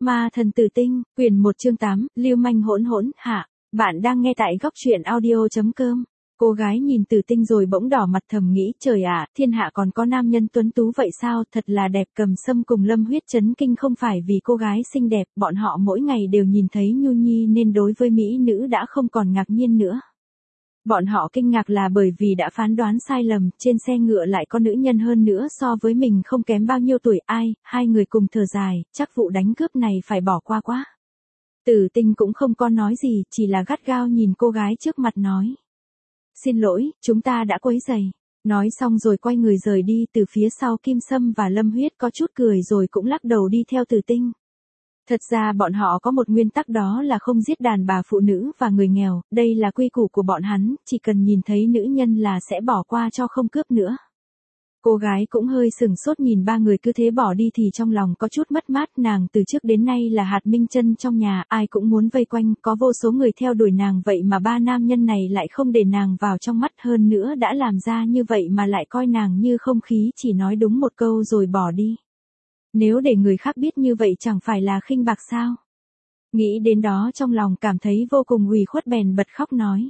Ma thần tử tinh, quyển 1 chương 8, lưu manh hỗn hỗn, hạ. Bạn đang nghe tại góc truyện audio.com. Cô gái nhìn Tử Tinh rồi bỗng đỏ mặt thầm nghĩ, trời ạ, thiên hạ còn có nam nhân tuấn tú vậy sao, thật là đẹp. Cầm Sâm cùng Lâm Huyết chấn kinh không phải vì cô gái xinh đẹp, bọn họ mỗi ngày đều nhìn thấy Nhu Nhi nên đối với mỹ nữ đã không còn ngạc nhiên nữa. Bọn họ kinh ngạc là bởi vì đã phán đoán sai lầm, trên xe ngựa lại có nữ nhân hơn nữa so với mình không kém bao nhiêu tuổi. Hai người cùng thở dài, chắc vụ đánh cướp này phải bỏ qua quá. Tử Tinh cũng không có nói gì, chỉ là gắt gao nhìn cô gái trước mặt nói. Xin lỗi, chúng ta đã quấy rầy. Nói xong rồi quay người rời đi. Từ phía sau Kim Sâm và Lâm Huyết có chút cười rồi cũng lắc đầu đi theo Tử Tinh. Thật ra bọn họ có một nguyên tắc, đó là không giết đàn bà, phụ nữ và người nghèo, đây là quy củ của bọn hắn, chỉ cần nhìn thấy nữ nhân là sẽ bỏ qua cho không cướp nữa. Cô gái cũng hơi sừng sốt nhìn ba người cứ thế bỏ đi thì trong lòng có chút mất mát, nàng từ trước đến nay là hạt minh chân trong nhà, ai cũng muốn vây quanh, có vô số người theo đuổi nàng, vậy mà ba nam nhân này lại không để nàng vào trong mắt, hơn nữa đã làm ra như vậy mà lại coi nàng như không khí, chỉ nói đúng một câu rồi bỏ đi. Nếu để người khác biết như vậy chẳng phải là khinh bạc sao? Nghĩ đến đó trong lòng cảm thấy vô cùng ủy khuất bèn bật khóc nói.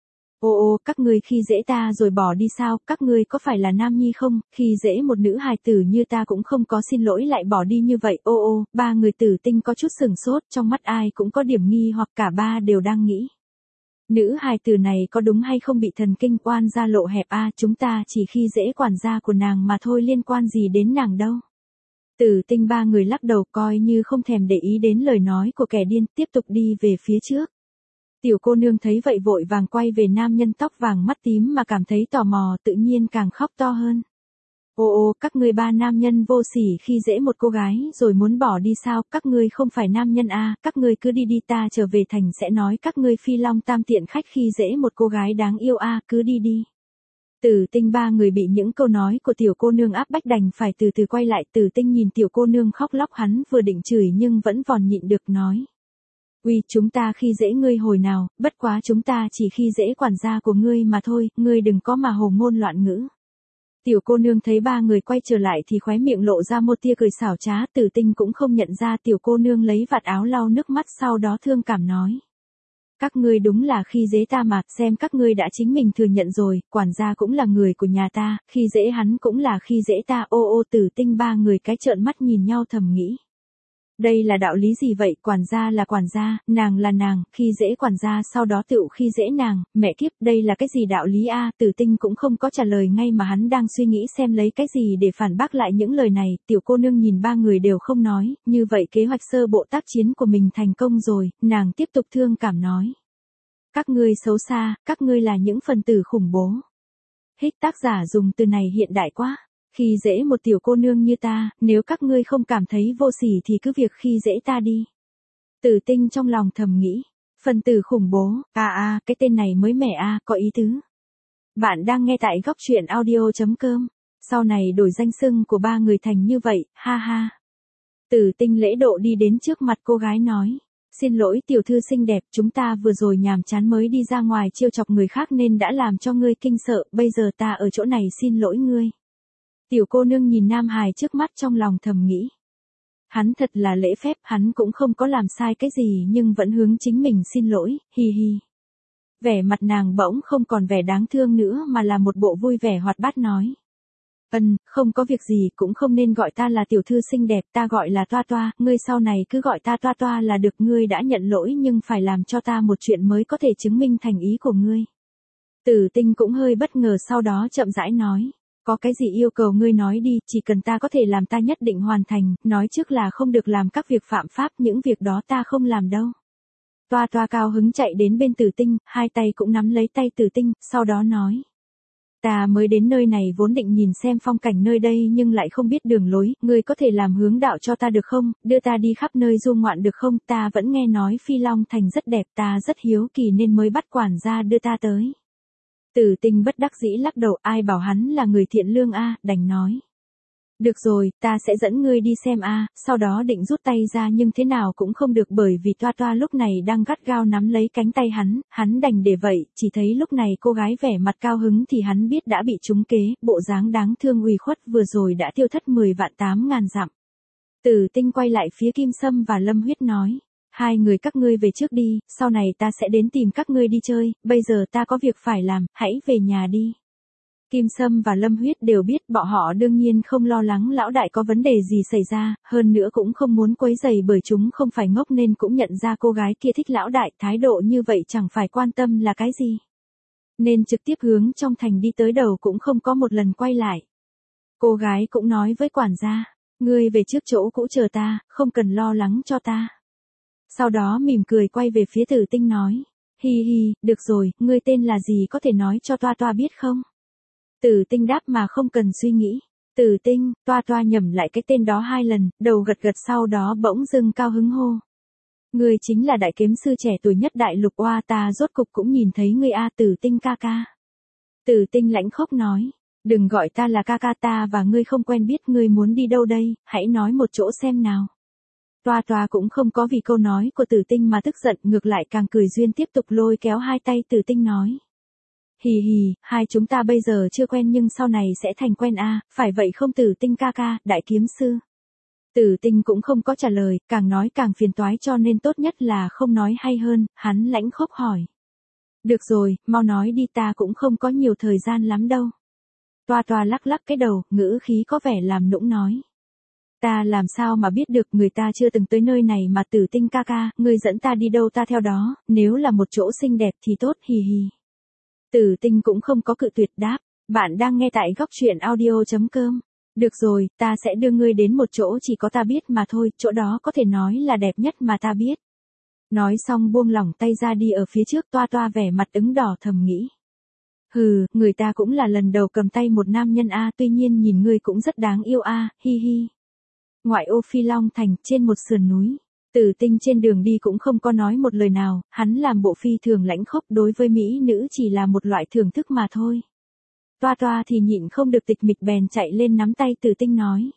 Ô, các ngươi khi dễ ta rồi bỏ đi sao, các ngươi có phải là nam nhi không, khi dễ một nữ hài tử như ta cũng không có xin lỗi lại bỏ đi như vậy. Ba người Tử Tinh có chút sừng sốt, trong mắt ai cũng có điểm nghi hoặc cả ba đều đang nghĩ. Nữ hài tử này có đúng hay không bị thần kinh oan gia lộ hẹp chúng ta chỉ khi dễ quản gia của nàng mà thôi, liên quan gì đến nàng đâu. Tử Tinh ba người lắc đầu coi như không thèm để ý đến lời nói của kẻ điên, tiếp tục đi về phía trước. Tiểu cô nương thấy vậy vội vàng quay về nam nhân tóc vàng mắt tím mà cảm thấy tò mò, tự nhiên càng khóc to hơn. Các ngươi ba nam nhân vô sỉ khi dễ một cô gái rồi muốn bỏ đi sao, các ngươi không phải nam nhân các ngươi cứ đi đi, ta trở về thành sẽ nói các ngươi phi long tam tiện khách khi dễ một cô gái đáng yêu cứ đi đi. Tử Tinh ba người bị những câu nói của tiểu cô nương áp bách đành phải từ từ quay lại. Tử Tinh nhìn tiểu cô nương khóc lóc, hắn vừa định chửi nhưng vẫn vòn nhịn được nói. Uy, chúng ta khi dễ ngươi hồi nào, bất quá chúng ta chỉ khi dễ quản gia của ngươi mà thôi, ngươi đừng có mà hồ ngôn loạn ngữ. Tiểu cô nương thấy ba người quay trở lại thì khóe miệng lộ ra một tia cười xảo trá. Tử Tinh cũng không nhận ra tiểu cô nương lấy vạt áo lau nước mắt, sau đó thương cảm nói. Các ngươi đúng là khi dễ ta mà, xem các ngươi đã chính mình thừa nhận rồi, quản gia cũng là người của nhà ta, khi dễ hắn cũng là khi dễ ta. Tử Tinh ba người cái trợn mắt nhìn nhau thầm nghĩ. Đây là đạo lý gì vậy, quản gia là quản gia, nàng là nàng, khi dễ quản gia sau đó tự khi dễ nàng, mẹ kiếp, đây là cái gì đạo lý Tử Tinh cũng không có trả lời ngay mà hắn đang suy nghĩ xem lấy cái gì để phản bác lại những lời này. Tiểu cô nương nhìn ba người đều không nói, như vậy kế hoạch sơ bộ tác chiến của mình thành công rồi, nàng tiếp tục thương cảm nói. Các ngươi xấu xa, các ngươi là những phần tử khủng bố. Tác giả dùng từ này hiện đại quá. Khi dễ một tiểu cô nương như ta, nếu các ngươi không cảm thấy vô sỉ thì cứ việc khi dễ ta đi. Tử Tinh trong lòng thầm nghĩ, phần tử khủng bố, cái tên này mới mẻ có ý tứ. Bạn đang nghe tại góc truyện audio.com, sau này đổi danh xưng của ba người thành như vậy, ha ha. Tử Tinh lễ độ đi đến trước mặt cô gái nói. Xin lỗi tiểu thư xinh đẹp, chúng ta vừa rồi nhàm chán mới đi ra ngoài trêu chọc người khác nên đã làm cho ngươi kinh sợ, bây giờ ta ở chỗ này xin lỗi ngươi. Tiểu cô nương nhìn nam hài trước mắt trong lòng thầm nghĩ. Hắn thật là lễ phép, hắn cũng không có làm sai cái gì nhưng vẫn hướng chính mình xin lỗi, hi hi. Vẻ mặt nàng bỗng không còn vẻ đáng thương nữa mà là một bộ vui vẻ hoạt bát nói. Không có việc gì, cũng không nên gọi ta là tiểu thư xinh đẹp, ta gọi là Toa Toa, ngươi sau này cứ gọi ta Toa Toa là được. Ngươi đã nhận lỗi nhưng phải làm cho ta một chuyện mới có thể chứng minh thành ý của ngươi. Tử Tinh cũng hơi bất ngờ sau đó chậm rãi nói. Có cái gì yêu cầu ngươi nói đi, chỉ cần ta có thể làm ta nhất định hoàn thành, nói trước là không được làm các việc phạm pháp, những việc đó ta không làm đâu. Toa Toa cao hứng chạy đến bên Tử Tinh, hai tay cũng nắm lấy tay Tử Tinh, sau đó nói. Ta mới đến nơi này vốn định nhìn xem phong cảnh nơi đây nhưng lại không biết đường lối, ngươi có thể làm hướng đạo cho ta được không, đưa ta đi khắp nơi du ngoạn được không, ta vẫn nghe nói Phi Long Thành rất đẹp, ta rất hiếu kỳ nên mới bắt quản gia đưa ta tới. Tử Tinh bất đắc dĩ lắc đầu, ai bảo hắn là người thiện lương đành nói. Được rồi, ta sẽ dẫn ngươi đi xem sau đó định rút tay ra nhưng thế nào cũng không được bởi vì Toa Toa lúc này đang gắt gao nắm lấy cánh tay hắn đành để vậy, chỉ thấy lúc này cô gái vẻ mặt cao hứng thì hắn biết đã bị trúng kế, bộ dáng đáng thương ủy khuất vừa rồi đã tiêu thất 10 vạn 8 ngàn dặm. Tử Tinh quay lại phía Kim Sâm và Lâm Huyết nói. Hai người các ngươi về trước đi, sau này ta sẽ đến tìm các ngươi đi chơi, bây giờ ta có việc phải làm, hãy về nhà đi. Kim Sâm và Lâm Huyết đều biết bọn họ đương nhiên không lo lắng lão đại có vấn đề gì xảy ra, hơn nữa cũng không muốn quấy rầy bởi chúng không phải ngốc nên cũng nhận ra cô gái kia thích lão đại, thái độ như vậy chẳng phải quan tâm là cái gì. Nên trực tiếp hướng trong thành đi tới đầu cũng không có một lần quay lại. Cô gái cũng nói với quản gia, ngươi về trước chỗ cũ chờ ta, không cần lo lắng cho ta. Sau đó mỉm cười quay về phía Tử Tinh nói, hi hi, được rồi, ngươi tên là gì có thể nói cho toa toa biết không? Tử Tinh đáp mà không cần suy nghĩ. Tử Tinh, toa toa nhẩm lại cái tên đó 2 lần, đầu gật gật sau đó bỗng dưng cao hứng hô. Ngươi chính là đại kiếm sư trẻ tuổi nhất đại lục oa, ta rốt cục cũng nhìn thấy ngươi a, Tử Tinh ca ca. Tử Tinh lãnh khốc nói, đừng gọi ta là ca ca, ta và ngươi không quen biết, ngươi muốn đi đâu đây, hãy nói một chỗ xem nào. Toa toa cũng không có vì câu nói của Tử Tinh mà tức giận, ngược lại càng cười duyên tiếp tục lôi kéo hai tay Tử Tinh nói. Hì hì, hai chúng ta bây giờ chưa quen nhưng sau này sẽ thành quen a, phải vậy không Tử Tinh ca ca, đại kiếm sư? Tử Tinh cũng không có trả lời, càng nói càng phiền toái cho nên tốt nhất là không nói hay hơn, hắn lãnh khốc hỏi. Được rồi, mau nói đi, ta cũng không có nhiều thời gian lắm đâu. Toa toa lắc lắc cái đầu, ngữ khí có vẻ làm nũng nói. Ta làm sao mà biết được, người ta chưa từng tới nơi này mà Tử Tinh ca ca, ngươi dẫn ta đi đâu ta theo đó, nếu là một chỗ xinh đẹp thì tốt, hì hì. Tử Tinh cũng không có cự tuyệt đáp, bạn đang nghe tại góc truyện audio.com. Được rồi, ta sẽ đưa ngươi đến một chỗ chỉ có ta biết mà thôi, chỗ đó có thể nói là đẹp nhất mà ta biết. Nói xong buông lỏng tay ra đi ở phía trước, toa toa vẻ mặt ửng đỏ thầm nghĩ. Hừ, người ta cũng là lần đầu cầm tay một nam nhân a, tuy nhiên nhìn ngươi cũng rất đáng yêu a, hi hi. Ngoại ô Phi Long Thành, trên một sườn núi. Tử Tinh trên đường đi cũng không có nói một lời nào, hắn làm bộ phi thường lãnh khốc, đối với mỹ nữ chỉ là một loại thưởng thức mà thôi. Toa toa thì nhịn không được tịch mịch bèn chạy lên nắm tay Tử Tinh nói.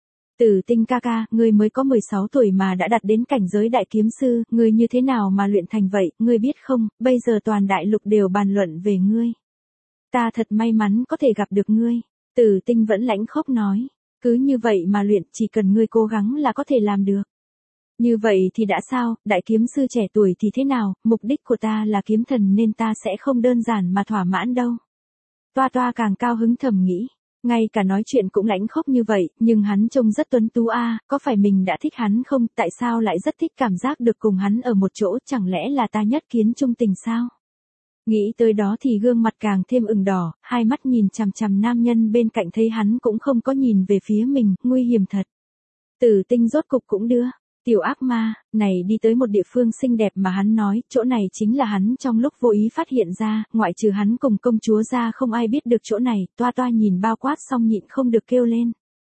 Tử Tinh ca ca, ngươi mới có 16 tuổi mà đã đạt đến cảnh giới đại kiếm sư, ngươi như thế nào mà luyện thành vậy, ngươi biết không, bây giờ toàn đại lục đều bàn luận về ngươi. Ta thật may mắn có thể gặp được ngươi. Tử Tinh vẫn lãnh khốc nói. Cứ như vậy mà luyện, chỉ cần ngươi cố gắng là có thể làm được. Như vậy thì đã sao, đại kiếm sư trẻ tuổi thì thế nào, mục đích của ta là kiếm thần nên ta sẽ không đơn giản mà thỏa mãn đâu. Toa toa càng cao hứng thầm nghĩ, ngay cả nói chuyện cũng lãnh khốc như vậy, nhưng hắn trông rất tuấn tú a, có phải mình đã thích hắn không, tại sao lại rất thích cảm giác được cùng hắn ở một chỗ, chẳng lẽ là ta nhất kiến chung tình sao? Nghĩ tới đó thì gương mặt càng thêm ửng đỏ, hai mắt nhìn chằm chằm nam nhân bên cạnh thấy hắn cũng không có nhìn về phía mình, nguy hiểm thật. Tử Tinh rốt cục cũng đưa, tiểu ác ma, này đi tới một địa phương xinh đẹp mà hắn nói, chỗ này chính là hắn trong lúc vô ý phát hiện ra, ngoại trừ hắn cùng công chúa ra không ai biết được chỗ này, toa toa nhìn bao quát xong nhịn không được kêu lên.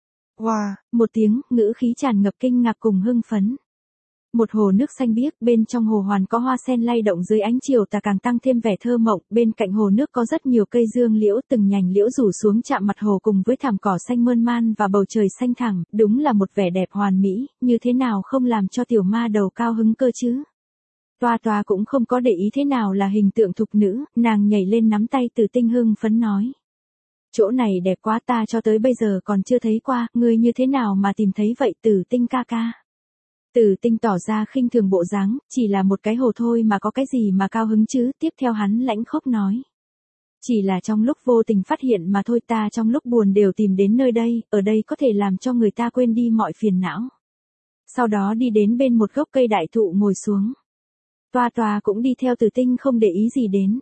Wow, một tiếng, ngữ khí tràn ngập kinh ngạc cùng hưng phấn. Một hồ nước xanh biếc, bên trong hồ hoàn có hoa sen lay động dưới ánh chiều tà càng tăng thêm vẻ thơ mộng, bên cạnh hồ nước có rất nhiều cây dương liễu, từng nhành liễu rủ xuống chạm mặt hồ cùng với thảm cỏ xanh mơn man và bầu trời xanh thẳm, đúng là một vẻ đẹp hoàn mỹ, như thế nào không làm cho tiểu ma đầu cao hứng cơ chứ. Toa toa cũng không có để ý thế nào là hình tượng thục nữ, nàng nhảy lên nắm tay Tử Tinh hưng phấn nói. Chỗ này đẹp quá, ta cho tới bây giờ còn chưa thấy qua, ngươi như thế nào mà tìm thấy vậy Tử Tinh ca ca. Tử Tinh tỏ ra khinh thường bộ dáng, chỉ là một cái hồ thôi mà có cái gì mà cao hứng chứ, tiếp theo hắn lãnh khốc nói. Chỉ là trong lúc vô tình phát hiện mà thôi, ta trong lúc buồn đều tìm đến nơi đây, ở đây có thể làm cho người ta quên đi mọi phiền não. Sau đó đi đến bên một gốc cây đại thụ ngồi xuống. Toa toa cũng đi theo Tử Tinh không để ý gì đến.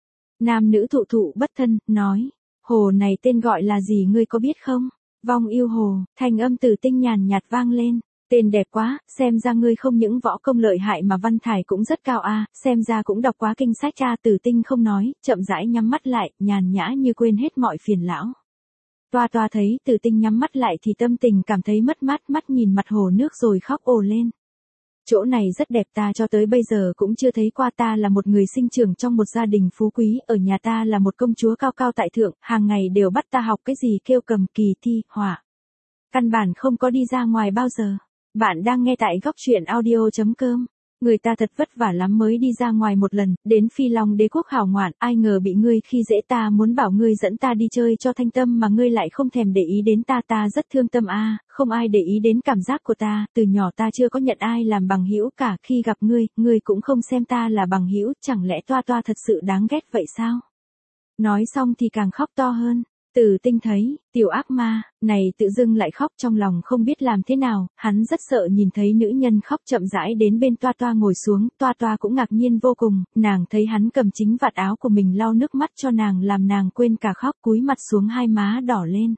Nam nữ thụ thụ bất thân, nói, hồ này tên gọi là gì ngươi có biết không? Vong yêu hồ, thanh âm Tử Tinh nhàn nhạt vang lên. Tên đẹp quá, xem ra ngươi không những võ công lợi hại mà văn thải cũng rất cao a, xem ra cũng đọc quá kinh sách a. Tử Tinh không nói, chậm rãi nhắm mắt lại, nhàn nhã như quên hết mọi phiền lão. Toa toa thấy Tử Tinh nhắm mắt lại thì tâm tình cảm thấy mất mát, mắt nhìn mặt hồ nước rồi khóc ồ lên. Chỗ này rất đẹp, ta cho tới bây giờ cũng chưa thấy qua, ta là một người sinh trưởng trong một gia đình phú quý, ở nhà ta là một công chúa cao cao tại thượng, hàng ngày đều bắt ta học cái gì kêu cầm kỳ thi, họa. Căn bản không có đi ra ngoài bao giờ. Bạn đang nghe tại góc truyện audio.com. Người ta thật vất vả lắm mới đi ra ngoài một lần, đến Phi Long Đế quốc hảo ngoạn, ai ngờ bị ngươi khi dễ, ta muốn bảo ngươi dẫn ta đi chơi cho thanh tâm mà ngươi lại không thèm để ý đến ta, ta rất thương tâm a, không ai để ý đến cảm giác của ta, từ nhỏ ta chưa có nhận ai làm bằng hữu cả, khi gặp ngươi cũng không xem ta là bằng hữu, chẳng lẽ Toa Toa thật sự đáng ghét vậy sao? Nói xong thì càng khóc to hơn. Tử Tinh thấy, tiểu ác ma, này tự dưng lại khóc, trong lòng không biết làm thế nào, hắn rất sợ nhìn thấy nữ nhân khóc, chậm rãi đến bên Toa Toa ngồi xuống, Toa Toa cũng ngạc nhiên vô cùng, nàng thấy hắn cầm chính vạt áo của mình lau nước mắt cho nàng, làm nàng quên cả khóc, cúi mặt xuống, hai má đỏ lên.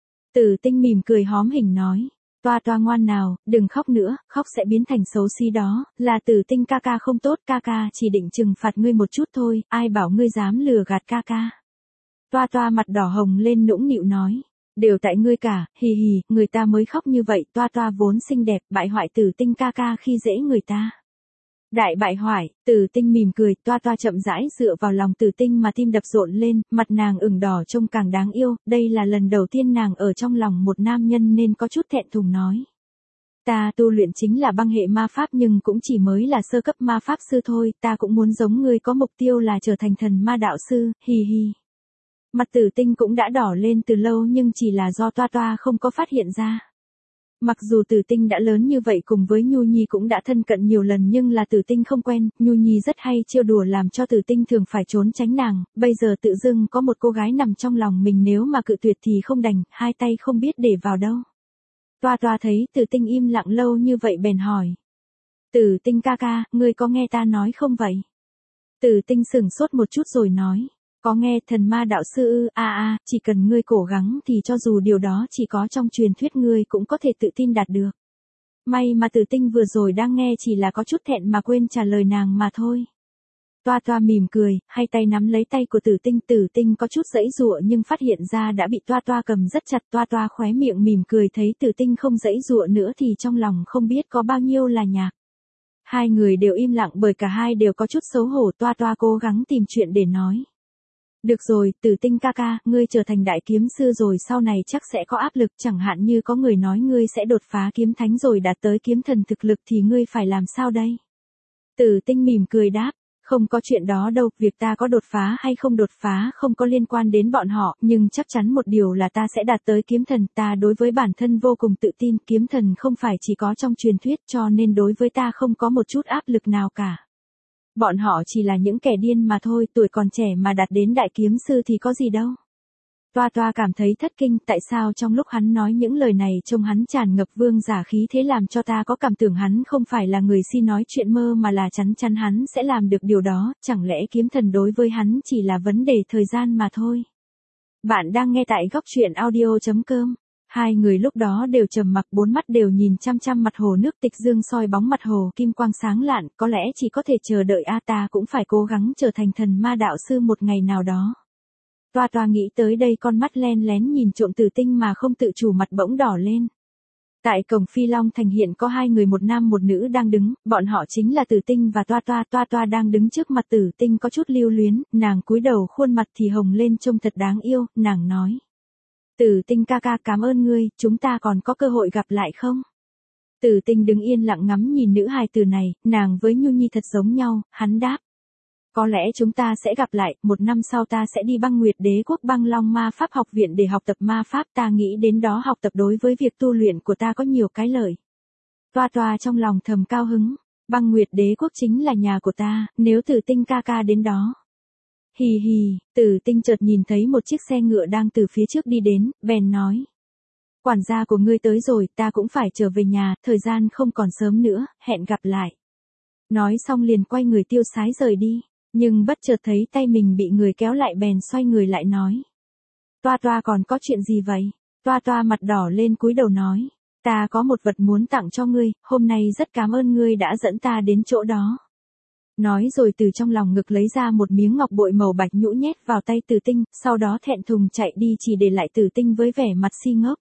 Tử Tinh mỉm cười hóm hình nói, Toa Toa ngoan nào, đừng khóc nữa, khóc sẽ biến thành xấu xí đó, là Tử Tinh ca ca không tốt, ca ca chỉ định trừng phạt ngươi một chút thôi, ai bảo ngươi dám lừa gạt ca ca. Toa Toa mặt đỏ hồng lên nũng nịu nói, đều tại ngươi cả, hì hì, người ta mới khóc như vậy, Toa Toa vốn xinh đẹp, bại hoại Tử Tinh ca ca khi dễ người ta. Đại bại hoại, Tử Tinh mỉm cười, Toa Toa chậm rãi dựa vào lòng Tử Tinh mà tim đập rộn lên, mặt nàng ửng đỏ trông càng đáng yêu, đây là lần đầu tiên nàng ở trong lòng một nam nhân nên có chút thẹn thùng nói. Ta tu luyện chính là băng hệ ma pháp nhưng cũng chỉ mới là sơ cấp ma pháp sư thôi, ta cũng muốn giống ngươi có mục tiêu là trở thành thần ma đạo sư, hì hì. Mặt Tử Tinh cũng đã đỏ lên từ lâu nhưng chỉ là do Toa Toa không có phát hiện ra. Mặc dù Tử Tinh đã lớn như vậy, cùng với Nhu Nhi cũng đã thân cận nhiều lần, nhưng là Tử Tinh không quen, Nhu Nhi rất hay trêu đùa làm cho Tử Tinh thường phải trốn tránh nàng, bây giờ tự dưng có một cô gái nằm trong lòng mình, nếu mà cự tuyệt thì không đành, hai tay không biết để vào đâu. Toa Toa thấy Tử Tinh im lặng lâu như vậy bèn hỏi. Tử Tinh ca ca, ngươi có nghe ta nói không vậy? Tử Tinh sửng sốt một chút rồi nói. Có nghe, thần ma đạo sư chỉ cần ngươi cố gắng thì cho dù điều đó chỉ có trong truyền thuyết ngươi cũng có thể tự tin đạt được. May mà Tử Tinh vừa rồi đang nghe chỉ là có chút thẹn mà quên trả lời nàng mà thôi. Toa Toa mỉm cười, hai tay nắm lấy tay của Tử Tinh có chút giãy giụa nhưng phát hiện ra đã bị Toa Toa cầm rất chặt, Toa Toa khóe miệng mỉm cười, thấy Tử Tinh không giãy giụa nữa thì trong lòng không biết có bao nhiêu là nhạc. Hai người đều im lặng bởi cả hai đều có chút xấu hổ, Toa Toa cố gắng tìm chuyện để nói. Được rồi, Tử Tinh ca ca, ngươi trở thành đại kiếm sư rồi sau này chắc sẽ có áp lực, chẳng hạn như có người nói ngươi sẽ đột phá kiếm thánh rồi đạt tới kiếm thần thực lực thì ngươi phải làm sao đây? Tử Tinh mỉm cười đáp, không có chuyện đó đâu, việc ta có đột phá hay không đột phá không có liên quan đến bọn họ, nhưng chắc chắn một điều là ta sẽ đạt tới kiếm thần, ta đối với bản thân vô cùng tự tin, kiếm thần không phải chỉ có trong truyền thuyết cho nên đối với ta không có một chút áp lực nào cả. Bọn họ chỉ là những kẻ điên mà thôi, tuổi còn trẻ mà đạt đến đại kiếm sư thì có gì đâu. Toa Toa cảm thấy thất kinh, tại sao trong lúc hắn nói những lời này trông hắn tràn ngập vương giả khí thế, làm cho ta có cảm tưởng hắn không phải là người si nói chuyện mơ mà là chắn chắn hắn sẽ làm được điều đó, chẳng lẽ kiếm thần đối với hắn chỉ là vấn đề thời gian mà thôi. Bạn đang nghe tại góc truyện audio.com. Hai người lúc đó đều trầm mặc, bốn mắt đều nhìn chăm chăm mặt hồ, nước tịch dương soi bóng mặt hồ, kim quang sáng lạn, có lẽ chỉ có thể chờ đợi ta cũng phải cố gắng trở thành thần ma đạo sư một ngày nào đó. Toa Toa nghĩ tới đây, con mắt len lén nhìn trộm Tử Tinh mà không tự chủ mặt bỗng đỏ lên. Tại cổng Phi Long thành hiện có hai người, một nam một nữ đang đứng, bọn họ chính là Tử Tinh và Toa Toa. Toa Toa đang đứng trước mặt Tử Tinh có chút lưu luyến, nàng cúi đầu, khuôn mặt thì hồng lên trông thật đáng yêu, nàng nói. Tử Tinh ca ca, cảm ơn ngươi, chúng ta còn có cơ hội gặp lại không? Tử Tinh đứng yên lặng ngắm nhìn nữ hài tử này, nàng với Nhu Nhi thật giống nhau, hắn đáp. Có lẽ chúng ta sẽ gặp lại, một năm sau ta sẽ đi Băng Nguyệt Đế quốc Băng Long Ma Pháp học viện để học tập ma pháp, ta nghĩ đến đó học tập đối với việc tu luyện của ta có nhiều cái lợi. Toa Toa trong lòng thầm cao hứng, Băng Nguyệt Đế quốc chính là nhà của ta, nếu Tử Tinh ca ca đến đó. Hì hì, Tử Tinh chợt nhìn thấy một chiếc xe ngựa đang từ phía trước đi đến, bèn nói. Quản gia của ngươi tới rồi, ta cũng phải trở về nhà, thời gian không còn sớm nữa, hẹn gặp lại. Nói xong liền quay người tiêu sái rời đi, nhưng bất chợt thấy tay mình bị người kéo lại bèn xoay người lại nói. Toa Toa còn có chuyện gì vậy? Toa Toa mặt đỏ lên cúi đầu nói. Ta có một vật muốn tặng cho ngươi, hôm nay rất cảm ơn ngươi đã dẫn ta đến chỗ đó. Nói rồi từ trong lòng ngực lấy ra một miếng ngọc bội màu bạch nhũ nhét vào tay Tử Tinh, sau đó thẹn thùng chạy đi, chỉ để lại Tử Tinh với vẻ mặt si ngốc.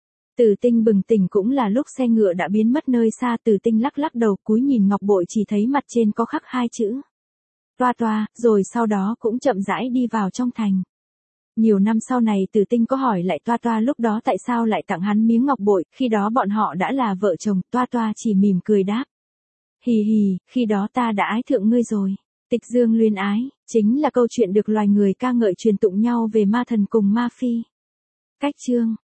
Tử Tinh bừng tỉnh cũng là lúc xe ngựa đã biến mất nơi xa, Tử Tinh lắc lắc đầu cúi nhìn ngọc bội, chỉ thấy mặt trên có khắc hai chữ. Toa Toa, rồi sau đó cũng chậm rãi đi vào trong thành. Nhiều năm sau này Tử Tinh có hỏi lại Toa Toa lúc đó tại sao lại tặng hắn miếng ngọc bội, khi đó bọn họ đã là vợ chồng, Toa Toa chỉ mỉm cười đáp. Hì hì, khi đó ta đã ái thượng ngươi rồi. Tịch dương luyến ái, chính là câu chuyện được loài người ca ngợi truyền tụng nhau về ma thần cùng ma phi. Cách chương